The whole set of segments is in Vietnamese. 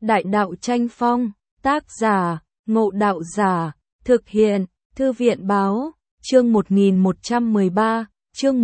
Đại đạo tranh phong, tác giả, Ngộ Đạo Giả, thực hiện, Thư viện báo, chương 1113, chương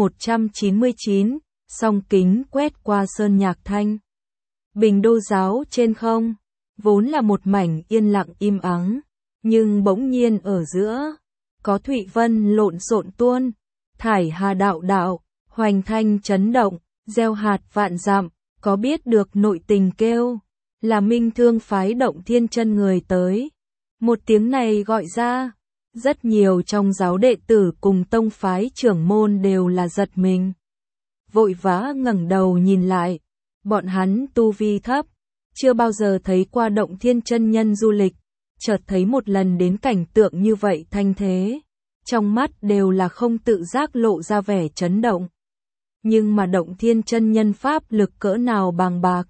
199, song kính quét qua sơn nhạc thanh. Bình Đô giáo trên không, vốn là một mảnh yên lặng im ắng, nhưng bỗng nhiên ở giữa, có thủy vân lộn xộn tuôn, thải hà đạo đạo, hoành thanh chấn động, gieo hạt vạn dặm, có biết được nội tình kêu, là Minh Thương phái Động Thiên chân người tới. Một tiếng này gọi ra, rất nhiều trong giáo đệ tử cùng tông phái trưởng môn đều là giật mình. Vội vã ngẩng đầu nhìn lại, bọn hắn tu vi thấp, chưa bao giờ thấy qua Động Thiên chân nhân du lịch, chợt thấy một lần đến cảnh tượng như vậy thanh thế, trong mắt đều là không tự giác lộ ra vẻ chấn động. Nhưng mà Động Thiên chân nhân pháp lực cỡ nào bàng bạc,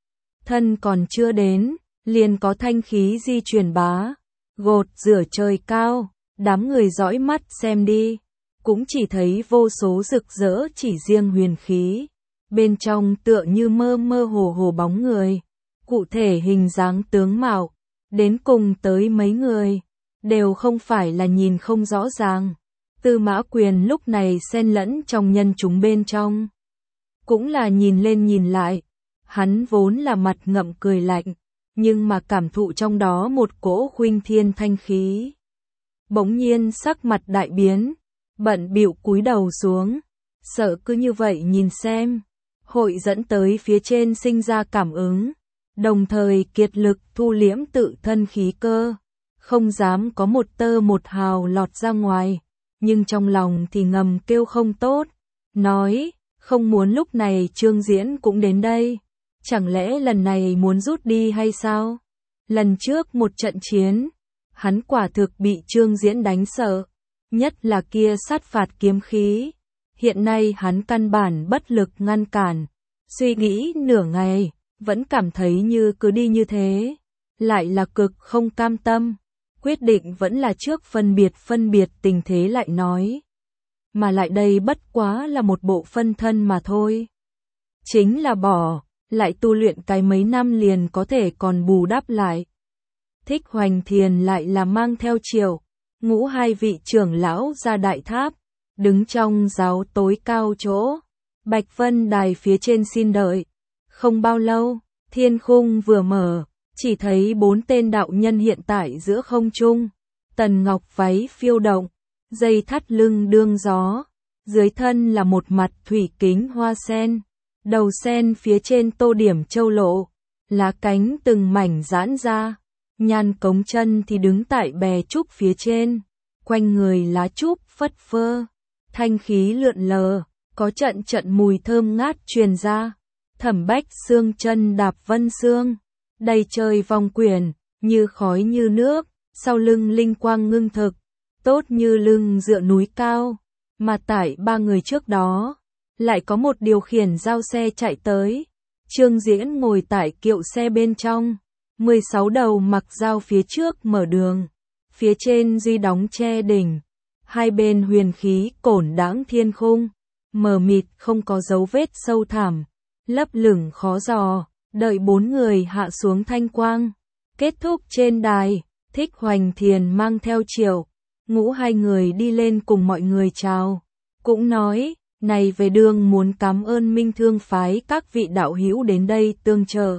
thân còn chưa đến, liền có thanh khí di truyền bá, gột rửa trời cao, đám người dõi mắt xem đi, cũng chỉ thấy vô số rực rỡ chỉ riêng huyền khí, bên trong tựa như mơ mơ hồ hồ bóng người, cụ thể hình dáng tướng mạo, đến cùng tới mấy người, đều không phải là nhìn không rõ ràng. Tư Mã Quyền lúc này xen lẫn trong nhân chúng bên trong, cũng là nhìn lên nhìn lại, hắn vốn là mặt ngậm cười lạnh, nhưng mà cảm thụ trong đó một cỗ khuynh thiên thanh khí. Bỗng nhiên sắc mặt đại biến, bận bịu cúi đầu xuống, sợ cứ như vậy nhìn xem, hội dẫn tới phía trên sinh ra cảm ứng, đồng thời kiệt lực thu liễm tự thân khí cơ, không dám có một tơ một hào lọt ra ngoài, nhưng trong lòng thì ngầm kêu không tốt, nói, không muốn lúc này Trương Diễn cũng đến đây. Chẳng lẽ lần này muốn rút đi hay sao? Lần trước một trận chiến, hắn quả thực bị Trương Diễn đánh sợ, nhất là kia sát phạt kiếm khí. Hiện nay hắn căn bản bất lực ngăn cản, suy nghĩ nửa ngày, vẫn cảm thấy như cứ đi như thế, lại là cực không cam tâm. Quyết định vẫn là trước phân biệt tình thế lại nói. Mà lại đây bất quá là một bộ phân thân mà thôi. Chính là bỏ, lại tu luyện cái mấy năm liền có thể còn bù đắp lại. Thích Hoành Thiền lại là mang theo Triệu, Ngũ hai vị trưởng lão ra đại tháp, đứng trong giáo tối cao chỗ, Bạch Vân Đài phía trên xin đợi. Không bao lâu, thiên khung vừa mở, chỉ thấy 4 tên đạo nhân hiện tại giữa không trung, tần ngọc váy phiêu động, dây thắt lưng đương gió, dưới thân là một mặt thủy kính hoa sen. Đầu sen phía trên tô điểm châu lộ, lá cánh từng mảnh giãn ra, nhan cống chân thì đứng tại bè trúc phía trên, quanh người lá trúc phất phơ, thanh khí lượn lờ, có trận trận mùi thơm ngát truyền ra. Thẩm Bách Xương chân đạp vân xương, đầy trời vòng quyển, như khói như nước, sau lưng linh quang ngưng thực, tốt như lưng dựa núi cao, mà tại 3 người trước đó. Lại có một điều khiển giao xe chạy tới, Trương Diễn ngồi tại kiệu xe bên trong, 16 đầu mặc dao phía trước mở đường, phía trên duy đóng che đỉnh, hai bên huyền khí cổn đãng thiên khung, mờ mịt không có dấu vết sâu thẳm, lấp lửng khó dò, đợi 4 người hạ xuống thanh quang, kết thúc trên đài, Thích Hoành Thiền mang theo Triệu, Ngũ hai người đi lên cùng mọi người chào, cũng nói. Này về đường muốn cảm ơn Minh Thương phái các vị đạo hữu đến đây tương trợ.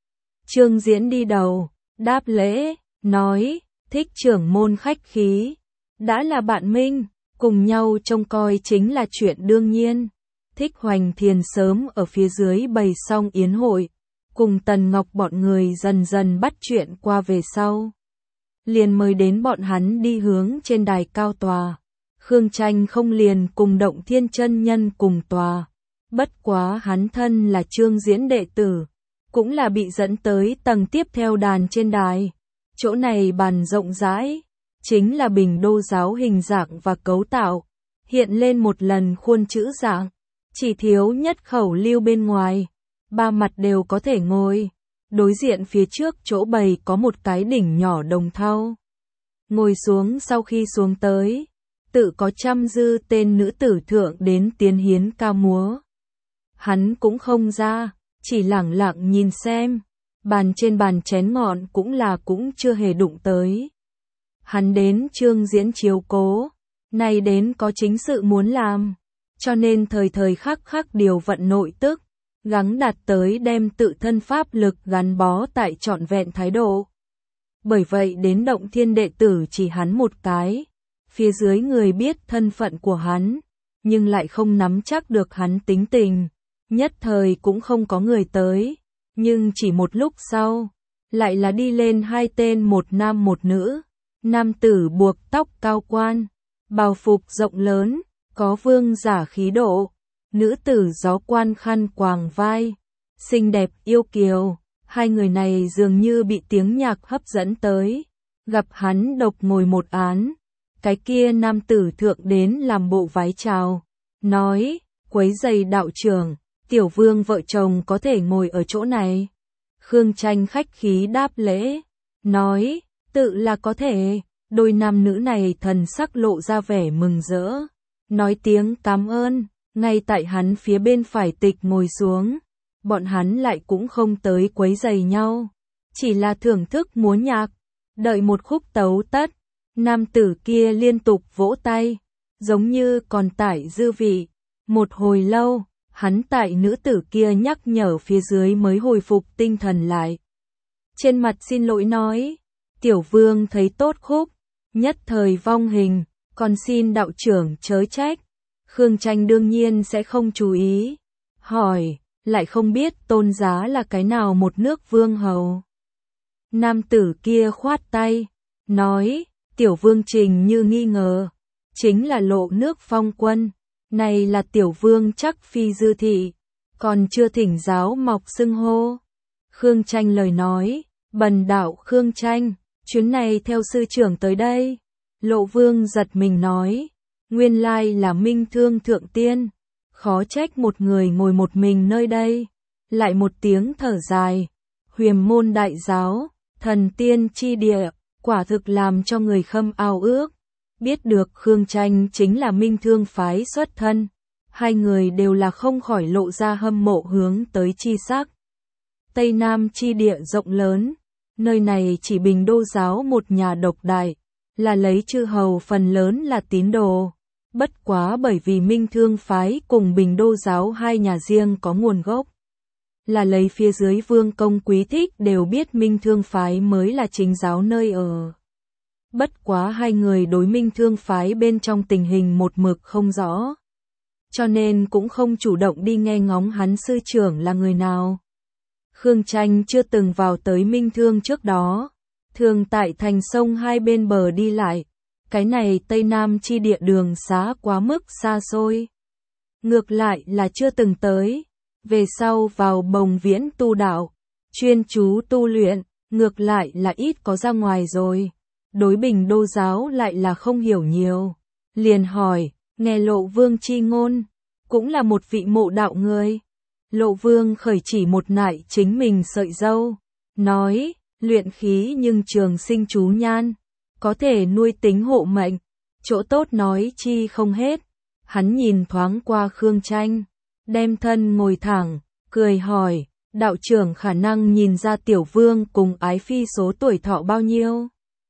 Trương Diễn đi đầu, đáp lễ, nói, Thích trưởng môn khách khí, đã là bạn Minh, cùng nhau trông coi chính là chuyện đương nhiên. Thích Hoành Thiền sớm ở phía dưới bày xong yến hội, cùng Tần Ngọc bọn người dần dần bắt chuyện qua về sau. Liền mời đến bọn hắn đi hướng trên đài cao tòa. Khương Tranh không liền cùng Động Thiên chân nhân cùng tòa, bất quá hắn thân là Trương Diễn đệ tử, cũng là bị dẫn tới tầng tiếp theo đàn trên đài. Chỗ này bàn rộng rãi, chính là Bình Đô giáo hình dạng và cấu tạo, hiện lên một lần khuôn chữ dạng, chỉ thiếu nhất khẩu lưu bên ngoài, 3 mặt đều có thể ngồi. Đối diện phía trước chỗ bày có một cái đỉnh nhỏ đồng thau. Ngồi xuống sau khi xuống tới, tự có trăm dư tên nữ tử thượng đến tiến hiến ca múa. Hắn cũng không ra, chỉ lẳng lặng nhìn xem, bàn trên bàn chén ngọn cũng chưa hề đụng tới. Hắn đến Trương Diễn chiếu cố, nay đến có chính sự muốn làm, cho nên thời thời khắc khắc điều vận nội tức, gắng đạt tới đem tự thân pháp lực gắn bó tại trọn vẹn thái độ. Bởi vậy đến động thiên đệ tử chỉ hắn một cái, phía dưới người biết thân phận của hắn, nhưng lại không nắm chắc được hắn tính tình, nhất thời cũng không có người tới, nhưng chỉ một lúc sau, lại là đi lên hai tên một nam một nữ, nam tử buộc tóc cao quan, bào phục rộng lớn, có vương giả khí độ, nữ tử gió quan khăn quàng vai, xinh đẹp yêu kiều. Hai người này dường như bị tiếng nhạc hấp dẫn tới, gặp hắn độc ngồi một án, cái kia nam tử thượng đến làm bộ vái chào, nói, quấy giày đạo trưởng, tiểu vương vợ chồng có thể ngồi ở chỗ này. Khương Tranh khách khí đáp lễ, nói, tự là có thể, đôi nam nữ này thần sắc lộ ra vẻ mừng rỡ, nói tiếng cảm ơn, ngay tại hắn phía bên phải tịch ngồi xuống. Bọn hắn lại cũng không tới quấy rầy nhau, chỉ là thưởng thức múa nhạc, đợi một khúc tấu tất, nam tử kia liên tục vỗ tay, giống như còn tải dư vị, một hồi lâu, hắn tại nữ tử kia nhắc nhở phía dưới mới hồi phục tinh thần lại. Trên mặt xin lỗi nói, tiểu vương thấy tốt khúc, nhất thời vong hình, còn xin đạo trưởng chớ trách. Khương Tranh đương nhiên sẽ không chú ý, hỏi, lại không biết tôn giá là cái nào một nước vương hầu. Nam tử kia khoát tay, nói, tiểu vương trình như nghi ngờ, chính là Lộ nước Phong quân, này là tiểu vương chắc phi dư thị, còn chưa thỉnh giáo mọc xưng hô. Khương Tranh lời nói, bần đạo Khương Tranh, chuyến này theo sư trưởng tới đây. Lộ vương giật mình nói, nguyên lai là Minh Thương thượng tiên. Khó trách một người ngồi một mình nơi đây, lại một tiếng thở dài, huyền môn đại giáo, thần tiên chi địa, quả thực làm cho người khâm ao ước. Biết được Khương Tranh chính là Minh Thương phái xuất thân, hai người đều là không khỏi lộ ra hâm mộ hướng tới chi sắc. Tây Nam chi địa rộng lớn, nơi này chỉ Bình Đô giáo một nhà độc đại, là lấy chư hầu phần lớn là tín đồ. Bất quá bởi vì Minh Thương phái cùng Bình Đô giáo hai nhà riêng có nguồn gốc, là lấy phía dưới vương công quý thích đều biết Minh Thương phái mới là chính giáo nơi ở. Bất quá hai người đối Minh Thương phái bên trong tình hình một mực không rõ, cho nên cũng không chủ động đi nghe ngóng hắn sư trưởng là người nào. Khương Tranh chưa từng vào tới Minh Thương trước đó, thường tại thành sông hai bên bờ đi lại. Cái này Tây Nam chi địa đường xá quá mức xa xôi. Ngược lại là chưa từng tới. Về sau vào Bồng Viễn tu đạo, chuyên chú tu luyện, ngược lại là ít có ra ngoài rồi. Đối Bình Đô giáo lại là không hiểu nhiều. Liền hỏi, nghe Lộ vương chi ngôn, cũng là một vị mộ đạo người. Lộ vương khởi chỉ một nại chính mình sợi dâu, nói, luyện khí nhưng trường sinh chú nhan, có thể nuôi tính hộ mệnh, chỗ tốt nói chi không hết. Hắn nhìn thoáng qua Khương Tranh, đem thân ngồi thẳng, cười hỏi, đạo trưởng khả năng nhìn ra tiểu vương cùng ái phi số tuổi thọ bao nhiêu?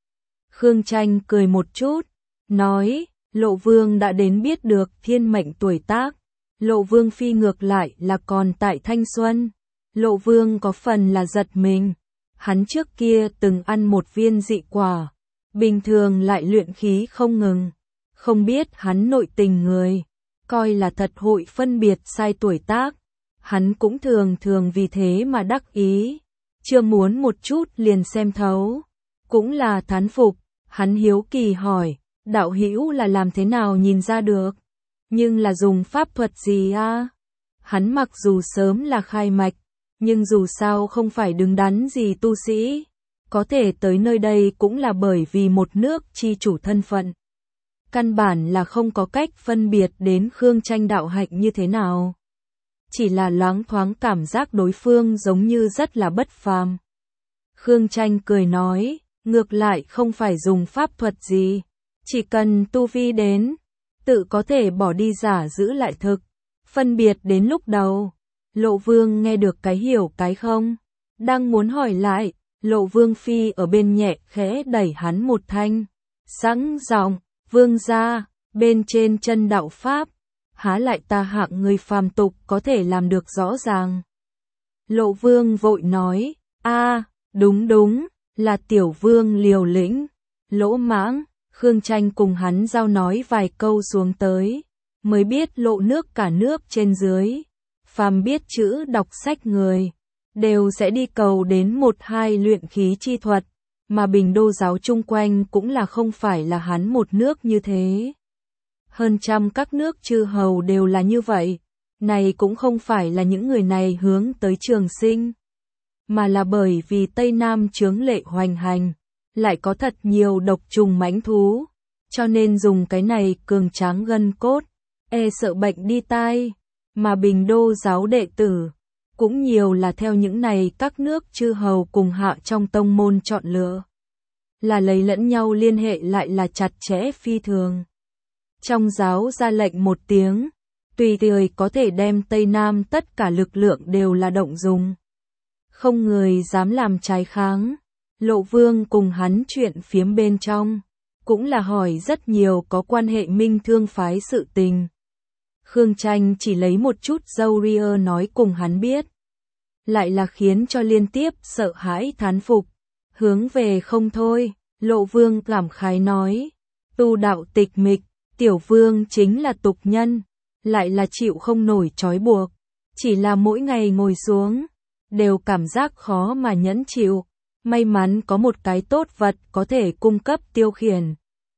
Khương Tranh cười một chút, nói, Lộ vương đã đến biết được thiên mệnh tuổi tác, Lộ vương phi ngược lại là còn tại thanh xuân. Lộ vương có phần là giật mình, hắn trước kia từng ăn một viên dị quả, bình thường lại luyện khí không ngừng, không biết hắn nội tình người, coi là thật hội phân biệt sai tuổi tác, hắn cũng thường vì thế mà đắc ý, chưa muốn một chút liền xem thấu, cũng là thán phục. Hắn hiếu kỳ hỏi, đạo hữu là làm thế nào nhìn ra được, nhưng là dùng pháp thuật gì a? Hắn mặc dù sớm là khai mạch, nhưng dù sao không phải đứng đắn gì tu sĩ, có thể tới nơi đây cũng là bởi vì một nước chi chủ thân phận. Căn bản là không có cách phân biệt đến Khương Tranh đạo hạnh như thế nào. Chỉ là loáng thoáng cảm giác đối phương giống như rất là bất phàm. Khương Tranh cười nói, ngược lại không phải dùng pháp thuật gì, chỉ cần tu vi đến, tự có thể bỏ đi giả giữ lại thực, phân biệt đến lúc đầu. Lộ vương nghe được cái hiểu cái không, Đang muốn hỏi lại, Lộ Vương Phi ở bên nhẹ khẽ đẩy hắn một thanh. Sẵn giọng, vương gia, bên trên chân đạo Pháp, há lại ta hạng người phàm tục có thể làm được rõ ràng. Lộ Vương vội nói, đúng đúng, là tiểu vương liều lĩnh, lỗ mãng. Khương Tranh cùng hắn giao nói vài câu xuống tới, mới biết lộ nước cả nước trên dưới, phàm biết chữ đọc sách người, đều sẽ đi cầu đến một hai luyện khí chi thuật, mà Bình Đô giáo chung quanh cũng là không phải là hắn một nước như thế. Hơn trăm các nước chư hầu đều là như vậy, này cũng không phải là những người này hướng tới trường sinh, mà là bởi vì Tây Nam chướng lệ hoành hành, lại có thật nhiều độc trùng mãnh thú, cho nên dùng cái này cường tráng gân cốt, sợ bệnh đi tai, mà Bình Đô giáo đệ tử cũng nhiều là theo những này các nước chư hầu cùng hạ trong tông môn chọn lựa, là lấy lẫn nhau liên hệ lại là chặt chẽ phi thường. Trong giáo ra lệnh một tiếng, tùy thời có thể đem Tây Nam tất cả lực lượng đều là động dùng. Không người dám làm trái kháng. Lộ Vương cùng hắn chuyện phiếm bên trong, cũng là hỏi rất nhiều có quan hệ Minh Thương phái sự tình. Khương Tranh chỉ lấy một chút dâu ria nói cùng hắn biết, lại là khiến cho liên tiếp sợ hãi thán phục, hướng về không thôi. Lộ Vương cảm khái nói, tu đạo tịch mịch, tiểu vương chính là tục nhân, lại là chịu không nổi trói buộc, chỉ là mỗi ngày ngồi xuống, đều cảm giác khó mà nhẫn chịu. May mắn có một cái tốt vật có thể cung cấp tiêu khiển.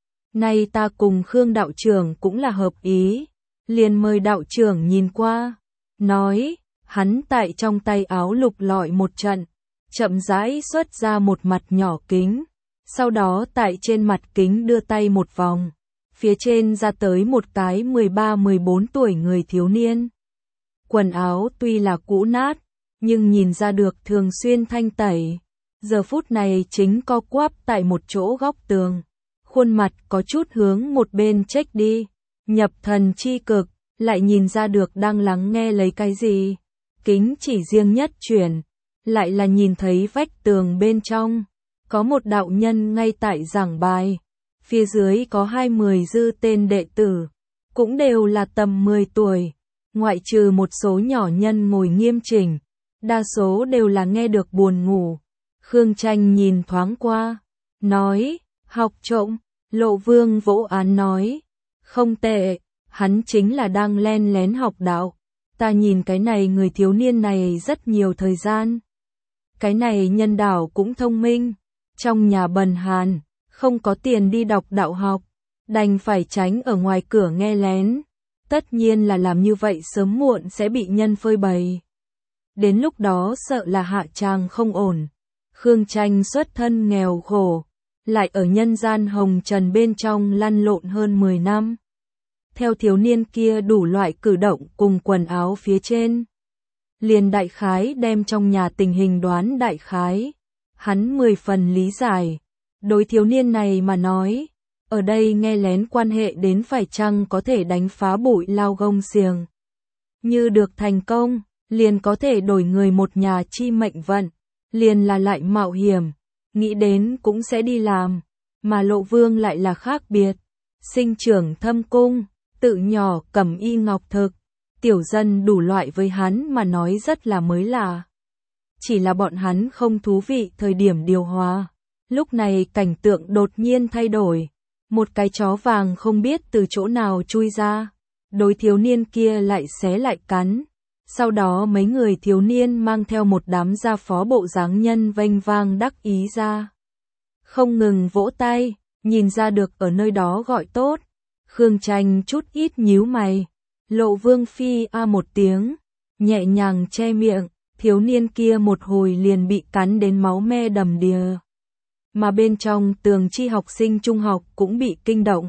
Nay ta cùng Khương đạo trưởng cũng là hợp ý, liền mời đạo trưởng nhìn qua, nói, hắn tại trong tay áo lục lọi một trận, chậm rãi xuất ra một mặt nhỏ kính, sau đó tại trên mặt kính đưa tay một vòng, phía trên ra tới một cái 13-14 tuổi người thiếu niên. Quần áo tuy là cũ nát, nhưng nhìn ra được thường xuyên thanh tẩy. Giờ phút này chính co quắp tại một chỗ góc tường, khuôn mặt có chút hướng một bên chếch đi, nhập thần chi cực, lại nhìn ra được đang lắng nghe lấy cái gì. Kính chỉ riêng nhất chuyển, lại là nhìn thấy vách tường bên trong, có một đạo nhân ngay tại giảng bài, phía dưới có 20 dư tên đệ tử, cũng đều là tầm 10 tuổi, ngoại trừ một số nhỏ nhân ngồi nghiêm chỉnh, đa số đều là nghe được buồn ngủ. Khương Tranh nhìn thoáng qua, nói, học trộm. Lộ Vương vỗ án nói, không tệ, hắn chính là đang len lén học đạo. Ta nhìn cái này người thiếu niên này rất nhiều thời gian. Cái này nhân đạo cũng thông minh, trong nhà bần hàn, không có tiền đi đọc đạo học, đành phải tránh ở ngoài cửa nghe lén. Tất nhiên là làm như vậy sớm muộn sẽ bị nhân phơi bày. Đến lúc đó sợ là hạ tràng không ổn. Khương Tranh xuất thân nghèo khổ, lại ở nhân gian hồng trần bên trong lăn lộn hơn 10 năm. Theo thiếu niên kia đủ loại cử động cùng quần áo phía trên, liền đại khái đem trong nhà tình hình đoán đại khái. Hắn 10 phần lý giải, đối thiếu niên này mà nói, ở đây nghe lén quan hệ đến phải chăng có thể đánh phá bụi lao gông xiềng. Như được thành công, liền có thể đổi người một nhà chi mệnh vận. Liền là lại mạo hiểm, nghĩ đến cũng sẽ đi làm, mà Lộ Vương lại là khác biệt, sinh trưởng thâm cung, tự nhỏ cẩm y ngọc thực, tiểu dân đủ loại với hắn mà nói rất là mới lạ. Chỉ là bọn hắn không thú vị thời điểm điều hòa, lúc này cảnh tượng đột nhiên thay đổi, một cái chó vàng không biết từ chỗ nào chui ra, đối thiếu niên kia lại xé lại cắn. Sau đó mấy người thiếu niên mang theo một đám gia phó bộ dáng nhân vênh vang đắc ý ra. Không ngừng vỗ tay, nhìn ra được ở nơi đó gọi tốt. Khương Tranh chút ít nhíu mày. Lộ Vương Phi một tiếng, nhẹ nhàng che miệng, thiếu niên kia một hồi liền bị cắn đến máu me đầm đìa. Mà bên trong Tường Chi học sinh trung học cũng bị kinh động.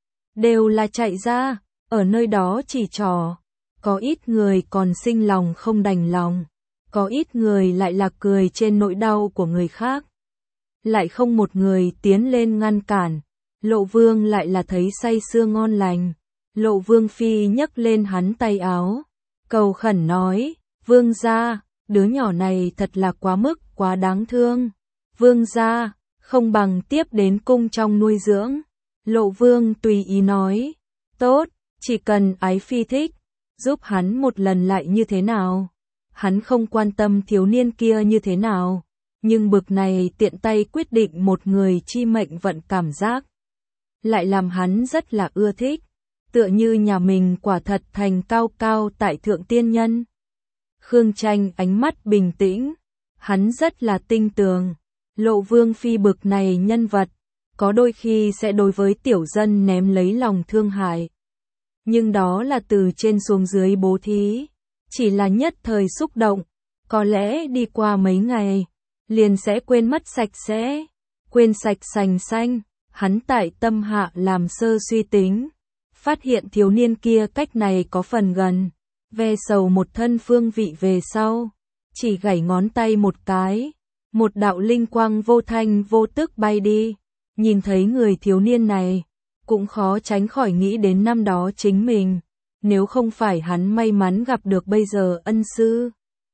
Đều là chạy ra, ở nơi đó chỉ trò. Có ít người còn sinh lòng không đành lòng, có ít người lại là cười trên nỗi đau của người khác. Lại không một người tiến lên ngăn cản, Lộ Vương lại là thấy say sưa ngon lành. Lộ Vương Phi nhấc lên hắn tay áo, cầu khẩn nói, Vương gia, đứa nhỏ này thật là quá mức, quá đáng thương. Vương gia, không bằng tiếp đến cung trong nuôi dưỡng. Lộ Vương tùy ý nói, tốt, chỉ cần ái phi thích, giúp hắn một lần lại như thế nào. Hắn không quan tâm thiếu niên kia như thế nào, nhưng bực này tiện tay quyết định một người chi mệnh vận cảm giác. Lại làm hắn rất là ưa thích, tựa như nhà mình quả thật thành cao cao tại thượng tiên nhân. Khương Tranh ánh mắt bình tĩnh, hắn rất là tinh tường. Lộ Vương phi bực này nhân vật, có đôi khi sẽ đối với tiểu dân ném lấy lòng thương hại. Nhưng đó là từ trên xuống dưới bố thí, chỉ là nhất thời xúc động, có lẽ đi qua mấy ngày, liền sẽ quên mất sạch sẽ, quên sạch sành xanh. Hắn tại tâm hạ làm sơ suy tính, phát hiện thiếu niên kia cách này có phần gần, ve sầu một thân phương vị về sau, chỉ gảy ngón tay một cái, một đạo linh quang vô thanh vô tức bay đi. Nhìn thấy người thiếu niên này, cũng khó tránh khỏi nghĩ đến năm đó chính mình, nếu không phải hắn may mắn gặp được bây giờ ân sư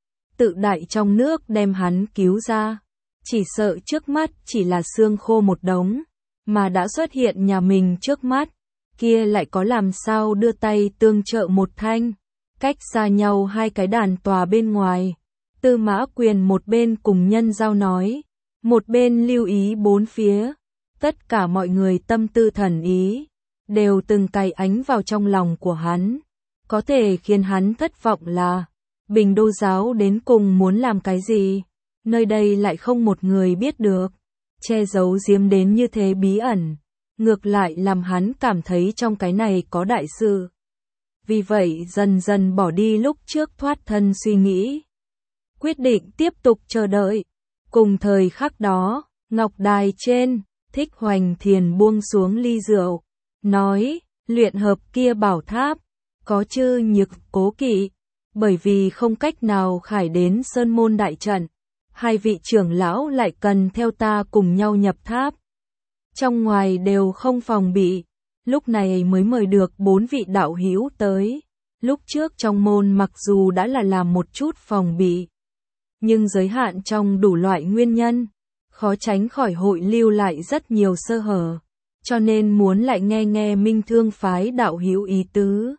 tự đại trong nước đem hắn cứu ra, chỉ sợ trước mắt chỉ là xương khô một đống, mà đã xuất hiện nhà mình trước mắt, kia lại có làm sao đưa tay tương trợ một thanh. Cách xa nhau hai cái đàn tòa bên ngoài, Tư Mã Quyền một bên cùng nhân giao nói, một bên lưu ý bốn phía. Tất cả mọi người tâm tư thần ý, đều từng cài ánh vào trong lòng của hắn. Có thể khiến hắn thất vọng là, Bình Đô giáo đến cùng muốn làm cái gì, nơi đây lại không một người biết được, che giấu giếm đến như thế bí ẩn, ngược lại làm hắn cảm thấy trong cái này có đại sự. Vì vậy dần dần bỏ đi lúc trước thoát thân suy nghĩ, quyết định tiếp tục chờ đợi. Cùng thời khắc đó, ngọc đài trên, Thích Hoành Thiền buông xuống ly rượu, nói, luyện hợp kia bảo tháp, có chư nhược cố kỵ, bởi vì không cách nào khải đến sơn môn đại trận, hai vị trưởng lão lại cần theo ta cùng nhau nhập tháp. Trong ngoài đều không phòng bị, lúc này mới mời được 4 vị đạo hữu tới. Lúc trước trong môn mặc dù đã là làm một chút phòng bị, nhưng giới hạn trong đủ loại nguyên nhân, khó tránh khỏi hội lưu lại rất nhiều sơ hở, cho nên muốn lại nghe nghe Minh Thương phái đạo hữu ý tứ.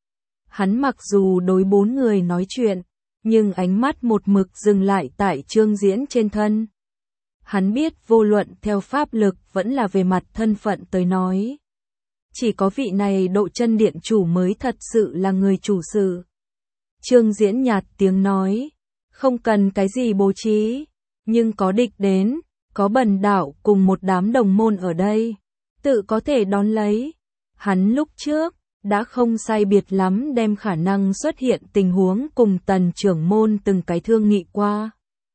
Hắn mặc dù đối 4 người nói chuyện, nhưng ánh mắt một mực dừng lại tại Trương Diễn trên thân. Hắn biết vô luận theo pháp lực vẫn là về mặt thân phận tới nói, chỉ có vị này Độ Chân Điện chủ mới thật sự là người chủ sự. Trương Diễn nhạt tiếng nói, không cần cái gì bố trí, nhưng có địch đến, có Bần đạo cùng một đám đồng môn ở đây, tự có thể đón lấy. Hắn lúc trước đã không sai biệt lắm đem khả năng xuất hiện tình huống cùng Tần trưởng môn từng cái thương nghị qua.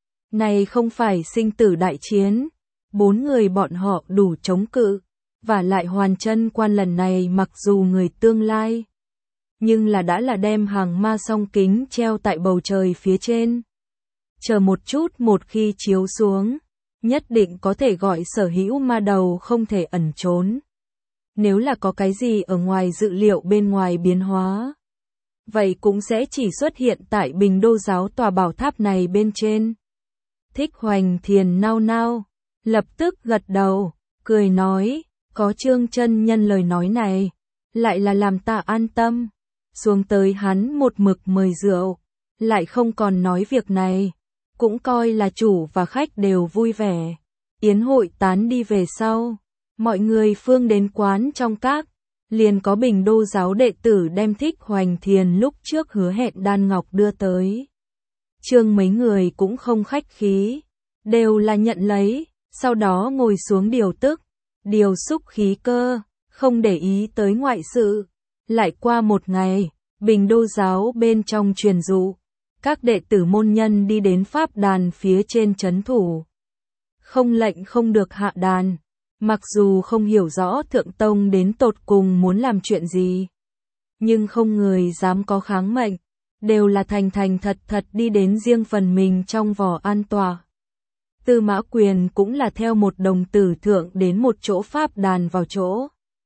Này không phải sinh tử đại chiến, 4 người bọn họ đủ chống cự, và lại Hoàn Chân Quan lần này mặc dù người tương lai, nhưng là đã là đem hàng ma song kính treo tại bầu trời phía trên. Chờ một chút, một khi chiếu xuống, nhất định có thể gọi sở hữu ma đầu không thể ẩn trốn. Nếu là có cái gì ở ngoài dự liệu bên ngoài biến hóa, vậy cũng sẽ chỉ xuất hiện tại Bình Đô giáo tòa bảo tháp này bên trên. Thích Hoành Thiền nao nao, lập tức gật đầu, cười nói, có Trương chân nhân lời nói này, lại là làm ta an tâm. Xuống tới hắn một mực mời rượu, lại không còn nói việc này, cũng coi là chủ và khách đều vui vẻ. Yến hội tán đi về sau, mọi người phương đến quán trong các, liền có Bình Đô giáo đệ tử đem Thích Hoành Thiền lúc trước hứa hẹn đan ngọc đưa tới. Trương mấy người cũng không khách khí, đều là nhận lấy, sau đó ngồi xuống điều tức, điều xúc khí cơ, không để ý tới ngoại sự. Lại qua một ngày, Bình Đô giáo bên trong truyền dụ, các đệ tử môn nhân đi đến pháp đàn phía trên trấn thủ. Không lệnh không được hạ đàn, mặc dù không hiểu rõ Thượng Tông đến tột cùng muốn làm chuyện gì, nhưng không người dám có kháng mệnh, đều là thành thành thật thật đi đến riêng phần mình trong vỏ an tòa. Tư Mã Quyền cũng là theo một đồng tử thượng đến một chỗ pháp đàn vào chỗ.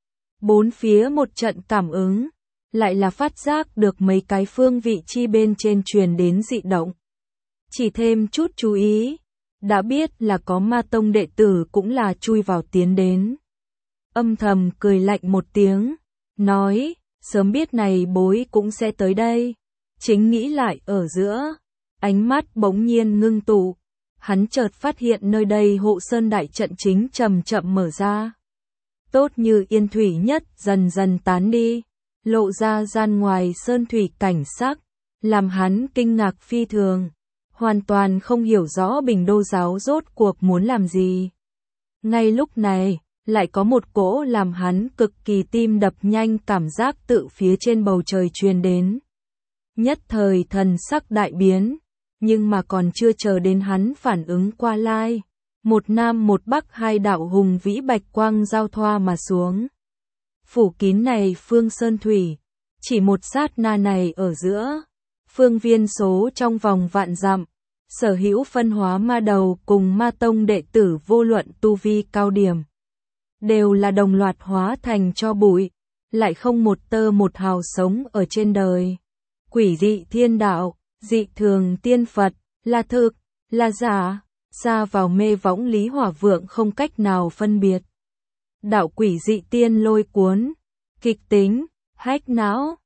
Bốn phía một trận cảm ứng, lại là phát giác được mấy cái phương vị chi bên trên truyền đến dị động. Chỉ thêm chút chú ý, đã biết là có ma tông đệ tử cũng là chui vào tiến đến. Âm thầm cười lạnh một tiếng, nói, sớm biết này bối cũng sẽ tới đây. Chính nghĩ lại ở giữa, ánh mắt bỗng nhiên ngưng tụ, hắn chợt phát hiện nơi đây hộ sơn đại trận chính chậm chậm mở ra. Tốt như yên thủy nhất dần dần tán đi, lộ ra gian ngoài sơn thủy cảnh sắc, làm hắn kinh ngạc phi thường, hoàn toàn không hiểu rõ Bình Đô giáo rốt cuộc muốn làm gì. Ngay lúc này, lại có một cỗ làm hắn cực kỳ tim đập nhanh cảm giác tự phía trên bầu trời truyền đến. Nhất thời thần sắc đại biến, nhưng mà còn chưa chờ đến hắn phản ứng qua lai. Một nam một bắc hai đạo hùng vĩ bạch quang giao thoa mà xuống. Phủ kín này phương sơn thủy, chỉ một sát na này ở giữa, phương viên số trong vòng vạn dặm, sở hữu phân hóa ma đầu cùng ma tông đệ tử vô luận tu vi cao điểm. Đều là đồng loạt hóa thành cho bụi, lại không một tơ một hào sống ở trên đời. Quỷ dị thiên đạo, dị thường tiên Phật, là thực, là giả, xa vào mê võng Lý Hỏa Vượng không cách nào phân biệt. Đạo quỷ dị tiên lôi cuốn, kịch tính, hách não,